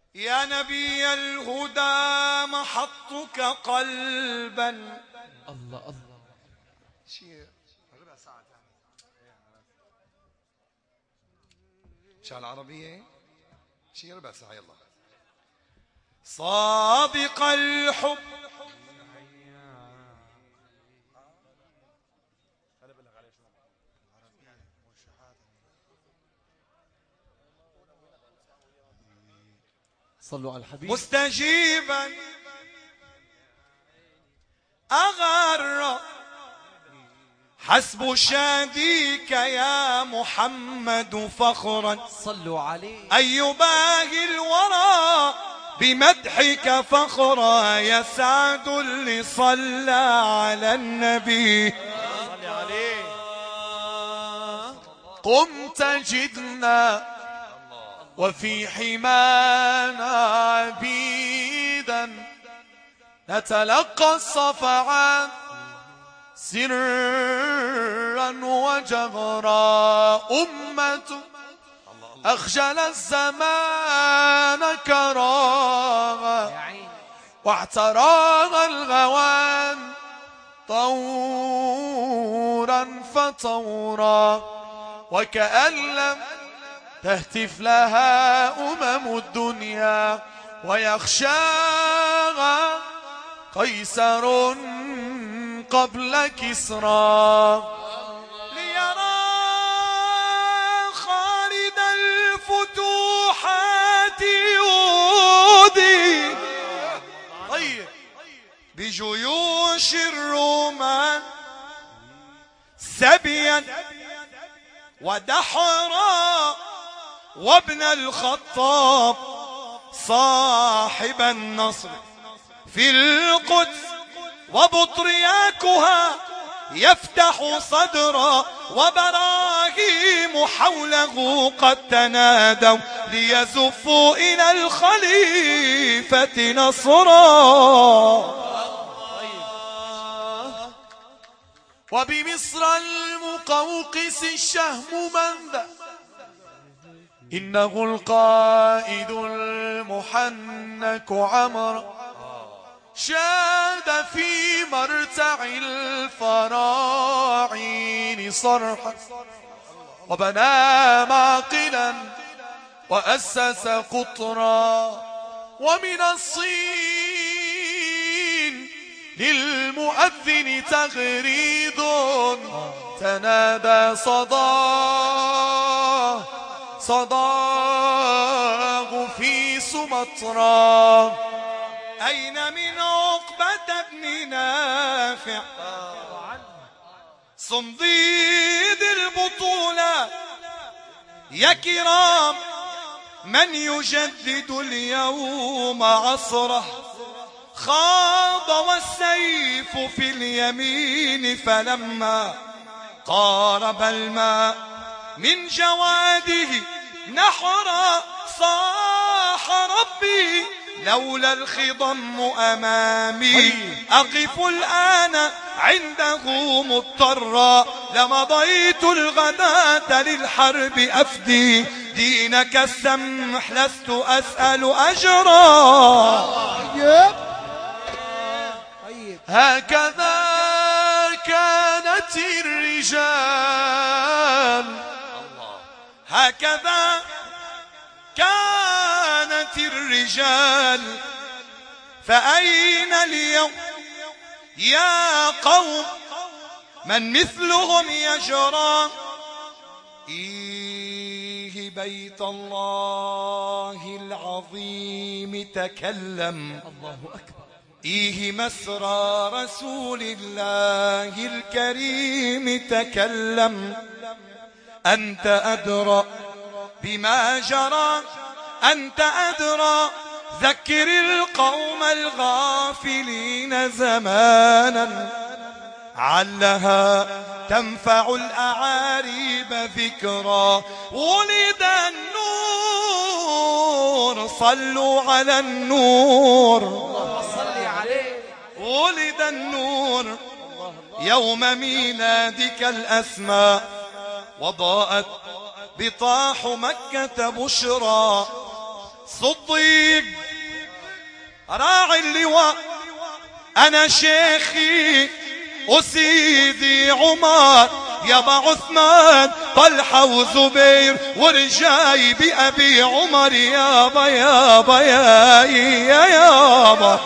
يا نبي الهدى محطك قلبا. الله الله. شيء ربع ساعة شال العربية شيء ربع ساعة. يلا. صادق الحب صلوا على الحبيب. مستجيبا أغر حسب شاديك يا محمد فخرا. صلوا عليه. أن يباهي الورى بمدحك فخرا. يسعد اللي صلى على النبي. صلي عليه. قم تجدنا وفي حمانا عبيدا نتلقى الصفعات سرا وجهرا. أمة أخجل الزمان كراها واعتراها الغوان طورا فطورا. وكأن لم تهتف لها الدنيا ويخشاها قيصر قبل كسرى. ليرى خالد الفتوحات يودي بجيوش الرومان سبيا ودحرا. وابن الخطاب صاحب النصر في القدس وبطرياكها يفتح صدرا. وبراهيم حوله قد تنادوا ليزفوا إلى الخليفة نصرا. وبمصر المقوقس الشهم مندى إنه القائد المحنك عمر شاد في مرتع الفراعين صرحا وبنى معقلا وأسس قطرا. ومن الصين للمؤذن تغريد تنادى صداه في سمطرى. أين من عقبة بن نافع صنديد البطولة يا كرام من يجدد اليوم عصره. خاض والسيف في اليمين فلما قارب الماء من جواده نحرا صاح ربي لولا الخضم أمامي أقف الآن عنده مضطرا. لمضيت الغداة للحرب أفدي دينك السمح لست أسأل أجرا. هكذا كانت الرجال هكذا كانت الرجال. فأين اليوم يا قوم من مثلهم يجرى. إيه بيت الله العظيم تكلم. الله أكبر. إيه مسرى رسول الله الكريم تكلم. أنت أدرى بما جرى أنت أدرى. ذكر القوم الغافلين زمانا علها تنفع الأعاريب ذكرى. ولد النور صلوا على النور. صلي عليه. ولد النور يوم ميلادك الأسماء وضاءت بطاح مكة بشرى. صديق راعي اللواء أنا شيخي وسيدي عمر يابا عثمان طلحة وزبير ورجاي بأبي عمر يابا يابا يا يابا.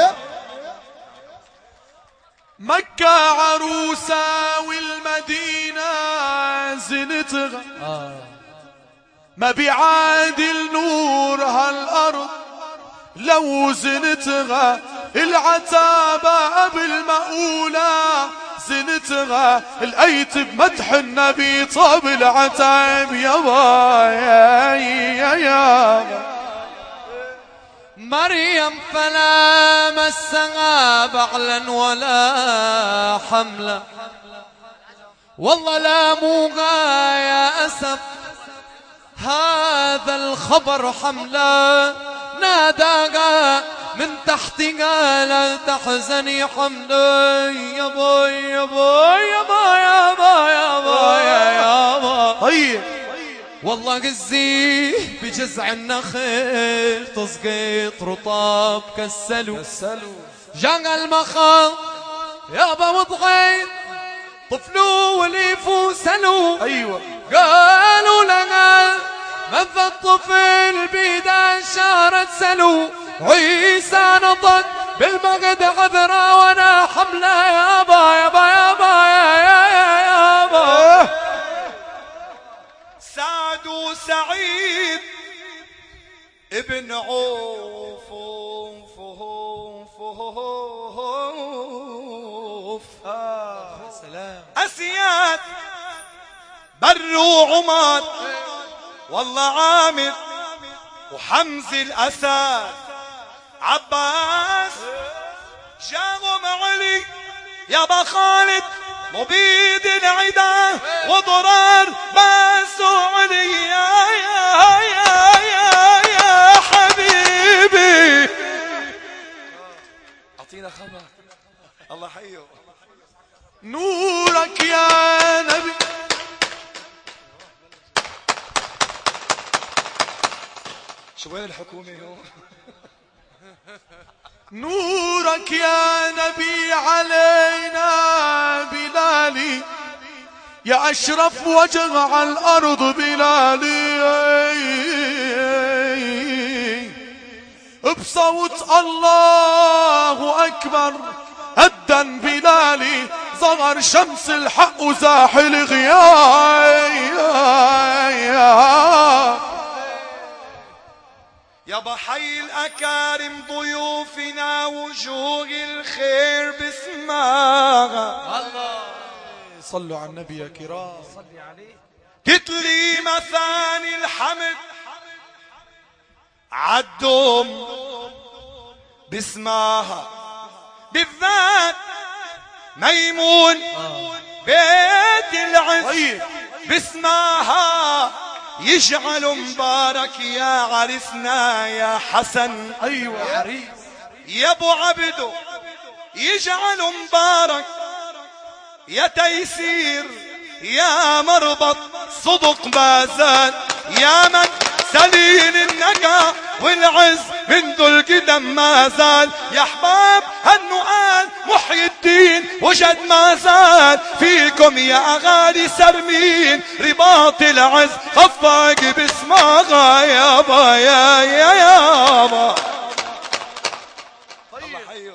مكة عروسة والمدينة زنتها ما بيعادل نور هالأرض لو زنتها العتابة قبل مقولة زنتها الأيت بمدح النبي طاب العتاب يابا يا يابا. مريم فلا مسها بعلا ولا حملا والله لا موغا يا أسف هذا الخبر حملا ناداها من تحتها لا تحزني حملا يابا يابا يابا يابا يابا يابا. طيب والله غزيه بجزع النخل تسقيط رطاب كسلوا جاء المخاض يابا وضغيت طفلوا وليفوا سلوا ايوه قالوا لنا مذا الطفل بيدا شارت سلوا عيسى نطق بالمقد عذرا وانا حمله يابا يابا يابا يا يابا. سعد وسعيد ابن عوف سلام أسياد بر وعمر والله عامر وحمز الأسد عباس جاهم علي يابا خالد مبيد العدا وضرار باس علي يا حبيبي. أعطينا خبر الله حيه. نورك يا نبي شو وين الحكومة هون؟ نورك يا نبي علينا بلالي يا أشرف وجه على الأرض بلالي بصوت الله أكبر أدن بلالي ظهر شمس الحق وزاح الغياب. يابا حي الأكارم ضيوفنا وجوه الخير بسماها الله صلوا على النبي يا كرام صلي عليه. كتلي مثاني الحمد عالدم بسماها بالذات ميمون بيت العز بسماها يجعل مبارك يا عرسنا يا حسن. ايوه عريس يا ابو عبدو يجعل مبارك يا تيسير يا مربط صدق بازان يا من سليل النقا والعز من ذو القدم ما زال يا احباب هالنؤال محي الدين وجد ما زال فيكم يا اغالي سرمين رباط العز خفاق باسمها يابا يا يابا. الله حيو.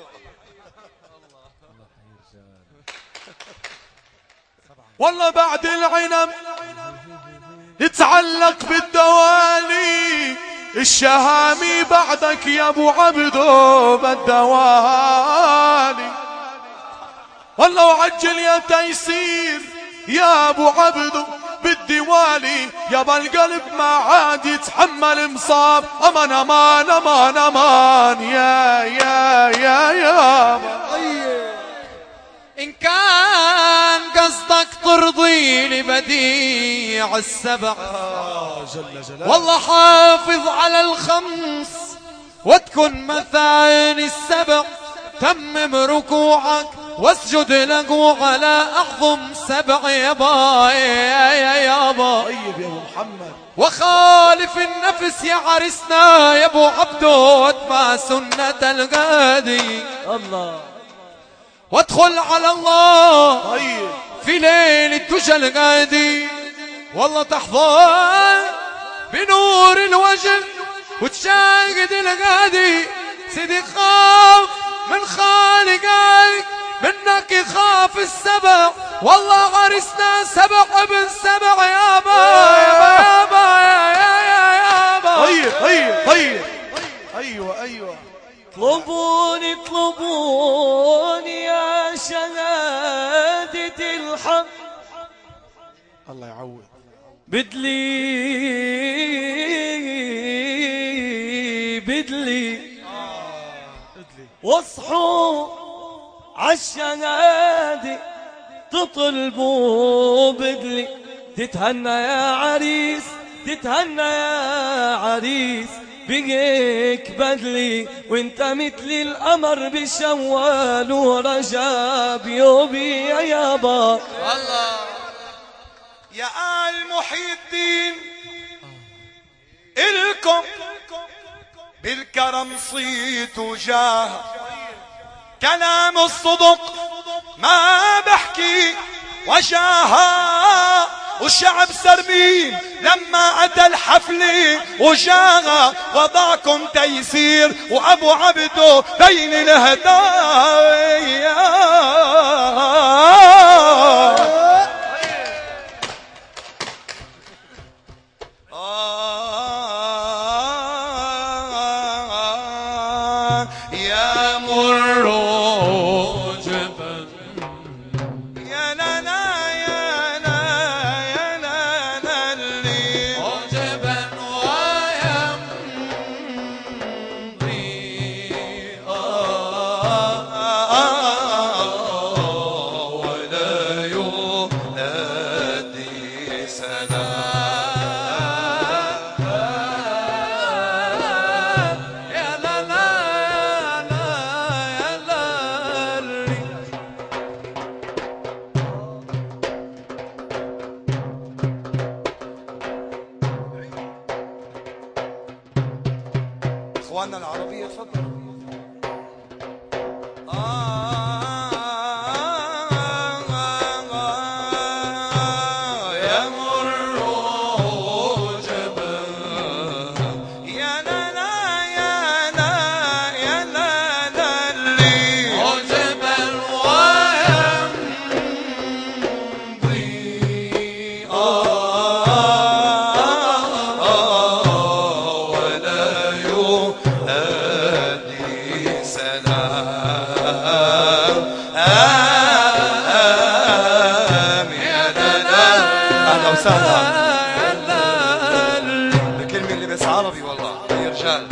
والله بعد العنب يتعلق بالدوالي الشهامي بعدك يا ابو عبدو بالدوالي. والله وعجل يا تيسير يا ابو عبدو بالدوالي يابا القلب ما عاد يتحمل مصاب امان امان امان امان يا إن كان قصدك ترضي لبديع السبع جل جلاله والله حافظ على الخمس وتكن مثاني السبع تمم ركوعك واسجد له على أعظم سبع يابا يابا. طيب يا ابو محمد وخالف النفس يا عرسنا يا ابو عبدو واتبع سنة الغادي الله وادخل على الله طيب في ليل الدجى الغادي والله تحظى بنور الوجه وتشاهد الغادي سيدي خاف من خالقك منك يخاف السبع والله عرسنا سبع ابن سبع يابا يابا يابا يابا طيب طيب طيب ايوه ايوه اطلبوني اطلبوني يا شهادة الحق الله يعود بدلي واصحوا عالشهادة تطلبوا بدلي تتهنى يا عريس تتهنى يا عريس بيك بدلي وانت مثل القمر بشوال ورجب يوبي يا يابا الله يا آل محي الدين إلكم بالكرم صيت وجاه كلام الصدق ما بحكي وجاها والشعب سربين لما أتى الحفل وجاها وضعكم تيسير وأبو عبدو بين الهدايا يا مر اخواننا العربية تفضل. بكلمة اللي بس عربي والله يا رجال.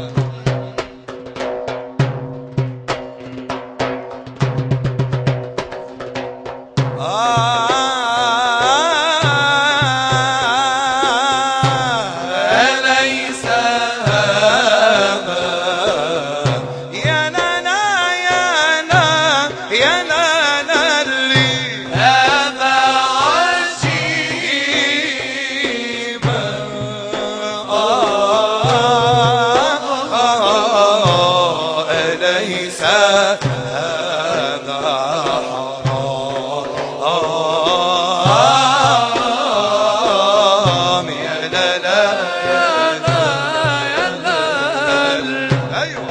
أليس هذا يا نانا يا نانا يا نانا اللي هذا عجيب أليس هذا حرام يا لا لا يا لا يا لا أيوه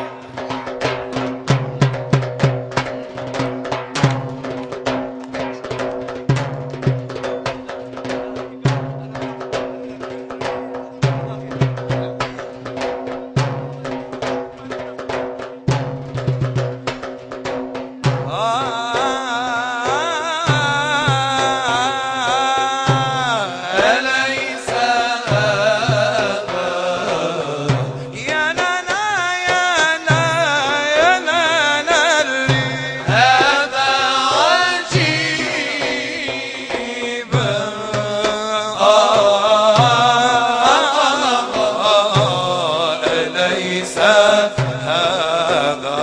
أليس هذا يا نانا يا نانا يا نانا اللي هذا عجيب أليس هذا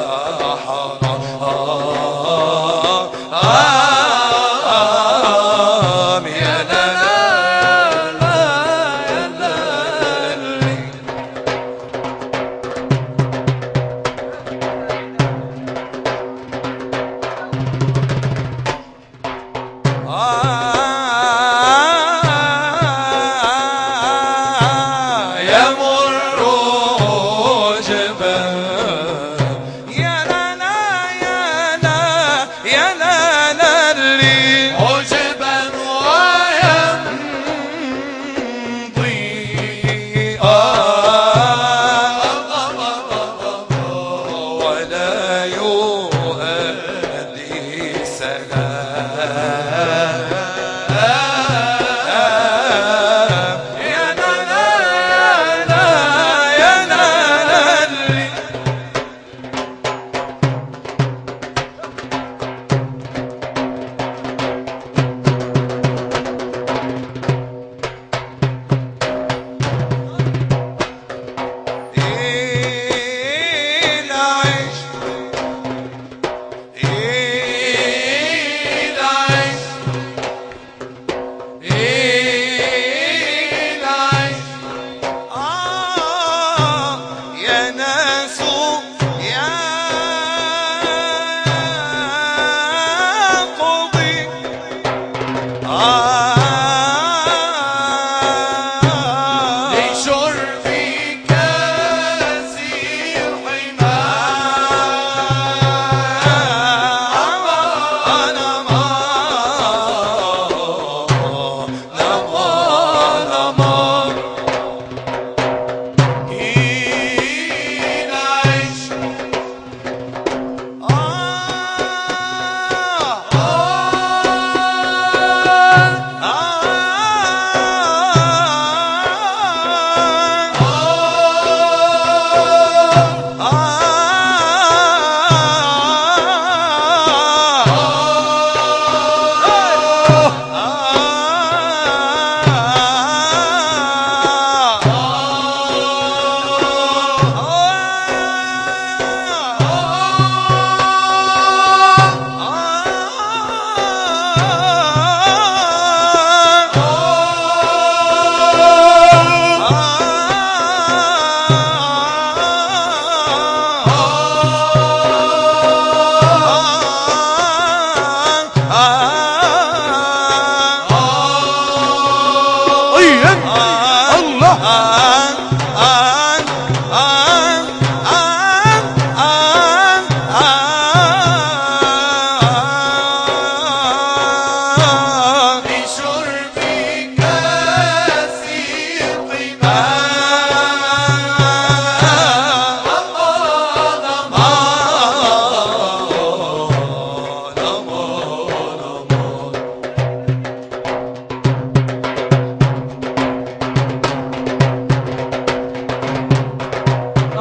حرام يا لا لا يا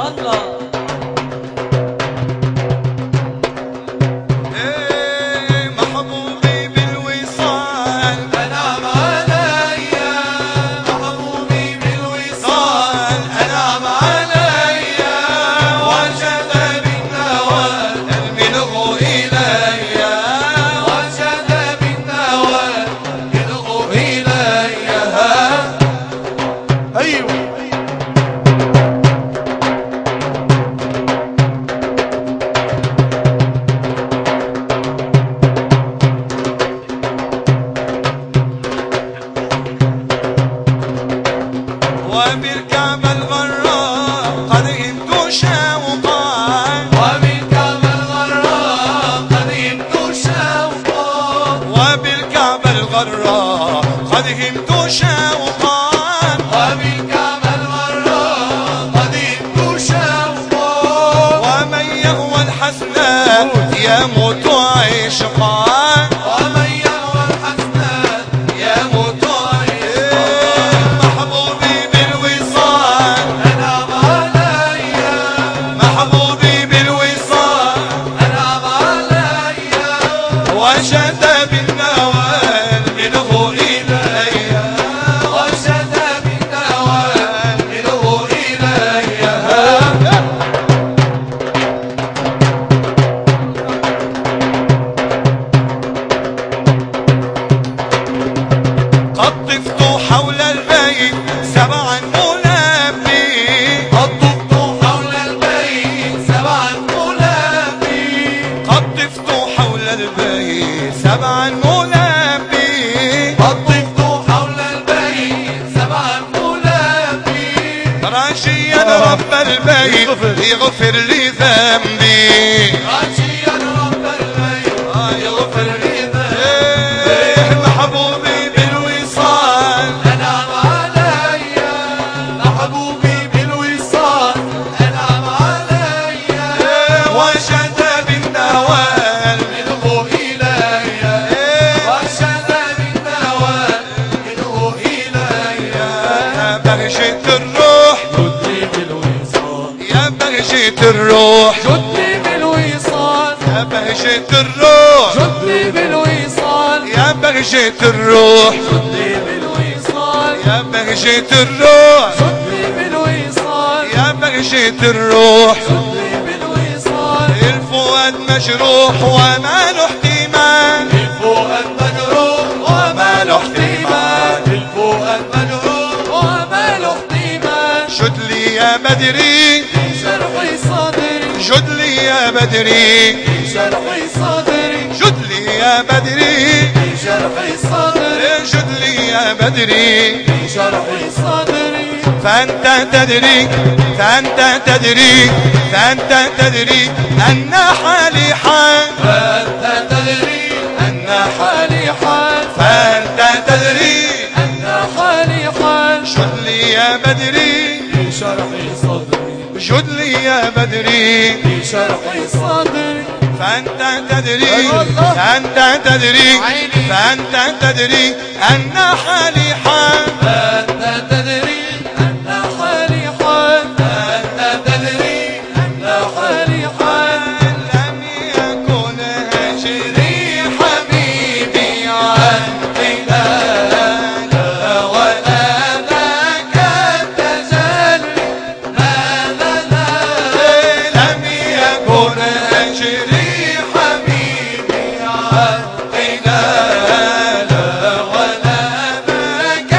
الله محبوبي بالوصال أنعم عليا محبوبي بالوصال أنعم عليا وجد بالنوال الملغ إليا وجد بالنوال الملغ إليا. ايوه وبالكعبة الغراء قد هبت شوقا وبالكعبة الغراء قد هبت شوقا وبالكعبة الغراء قد هبت شوقا وبالكعبة الغراء قد هبت شوقا ومن يهوى الحسنات يموت عشقا ومن يهوى الحسنات يموت عشقا. محبوبي بالوصال أنعم عليا محبوبي بالوصال أنعم عليا وشد بالنوال منه إليا وشد بالنوال منه إليا. قد طفت حول البيت سبعا ملبي قد طفت حول البيت سبعا ملبي قد طفت حول البيت سبعا ملبي قد طفت حول البيت سبعا ملبي راجيا رب البيت يغفر لي ذنبي راجيا رب البيت يغفر لي ذنبي. محبوبي بالوصال أنعم عليا محبوبي بالوصال أنعم عليا وشد بالنوال منه إليا وشد بالنوال منه إليا. يا بهجة الروح جدني بالوصال يا بهجة الروح جدني بالوصال يا بهجة الروح جدني بالوصال يا بهجة الروح جدني بالوصال يا بهجة الروح جدني بالوصال يا بهجة الروح جدني بالوصال الفؤاد مجروح وما له احتمال الفؤاد مجروح وما له احتمال الفؤاد مجروح وما له احتمال شد لي يا بدري شرحي صدري شد لي يا بدري شرحي صدري شد لي يا بدري شرحي صدري شد لي يا بدري شرحي صدري فأنت تدري فأنت تدري فأنت تدري أن حالي حال فأنت تدري أن حالي حال فأنت تدري أن حالي حال شد لي يا بدري شرحي صدري شد لي يا بدري شرحي صدري فأنت تدري فأنت تدري فأنت تدري أن حالي حال فأنت تدري أن حالي حال فأنت تدري أن حالي حال لم يكن هجري حبيبي عن قبالك ولا ذاك التجلي هذا لم يكن هجري حبيبي عن قبالك ولا ذاك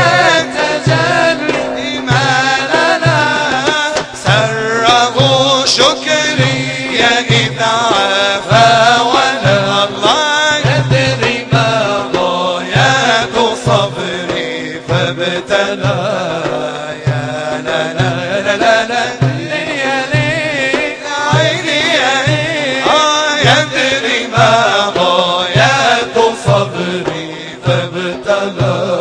التجلي ما لنا سره شكري يا إذا عفا ولا الله يدري ما ضايات صبري فابتلى يا لا لا لا لا لا يا ليل عيني يا يدري ما ضايات صبري فابتلى.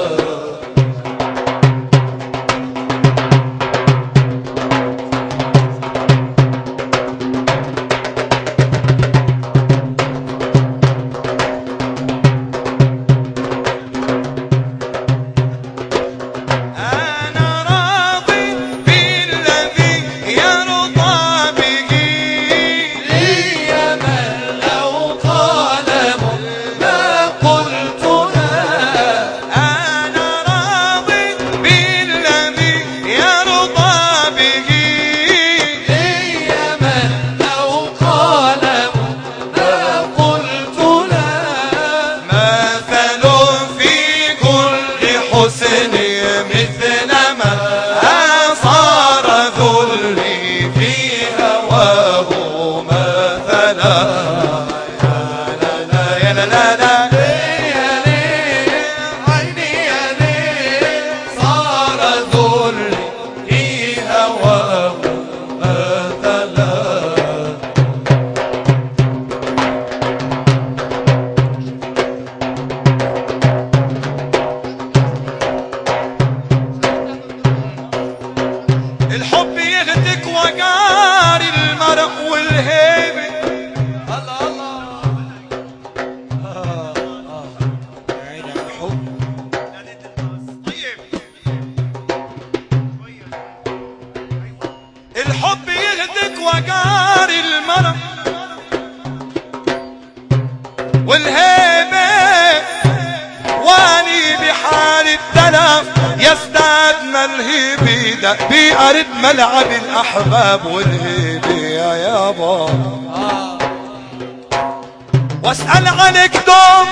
والهيبة. الله الله يا عيني على الحب. الحب يهدك وقار المرء والهيبة، واني بحال التلف يزداد ملهيبي دأبي أرد ملعب الأحباب والهيبة يا يابا. واسأل عنك دوم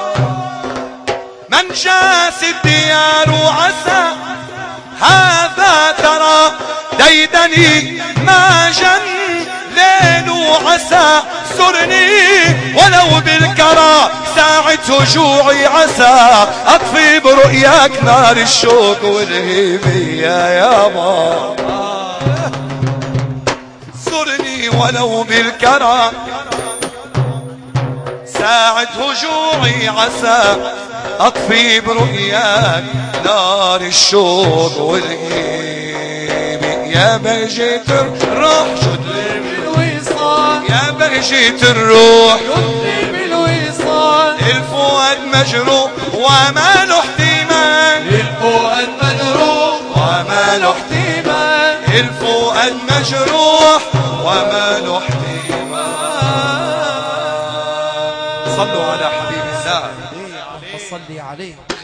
من جاس الديار وعسى، هذا ترى ديدني ما جن ليل وعسى، سرني ولو بالكرى ساعة هجوعي عسى، أطفي برؤياك نار الشوق والهيبة يا يابا. سرني ولو بالكرى ساعة هجوعي عسى، أطفي برؤياك نار الشوق والهيبة يا بهجة الروح. شدني بالوصال يا بهجة الروح، شدني بالوصال. الفؤاد مجروح وما له احتمال، الفؤاد مجروح وما له احتمال. الفؤاد مجروح وما له احتمال. صلوا على حبيب الله. صلي عليه.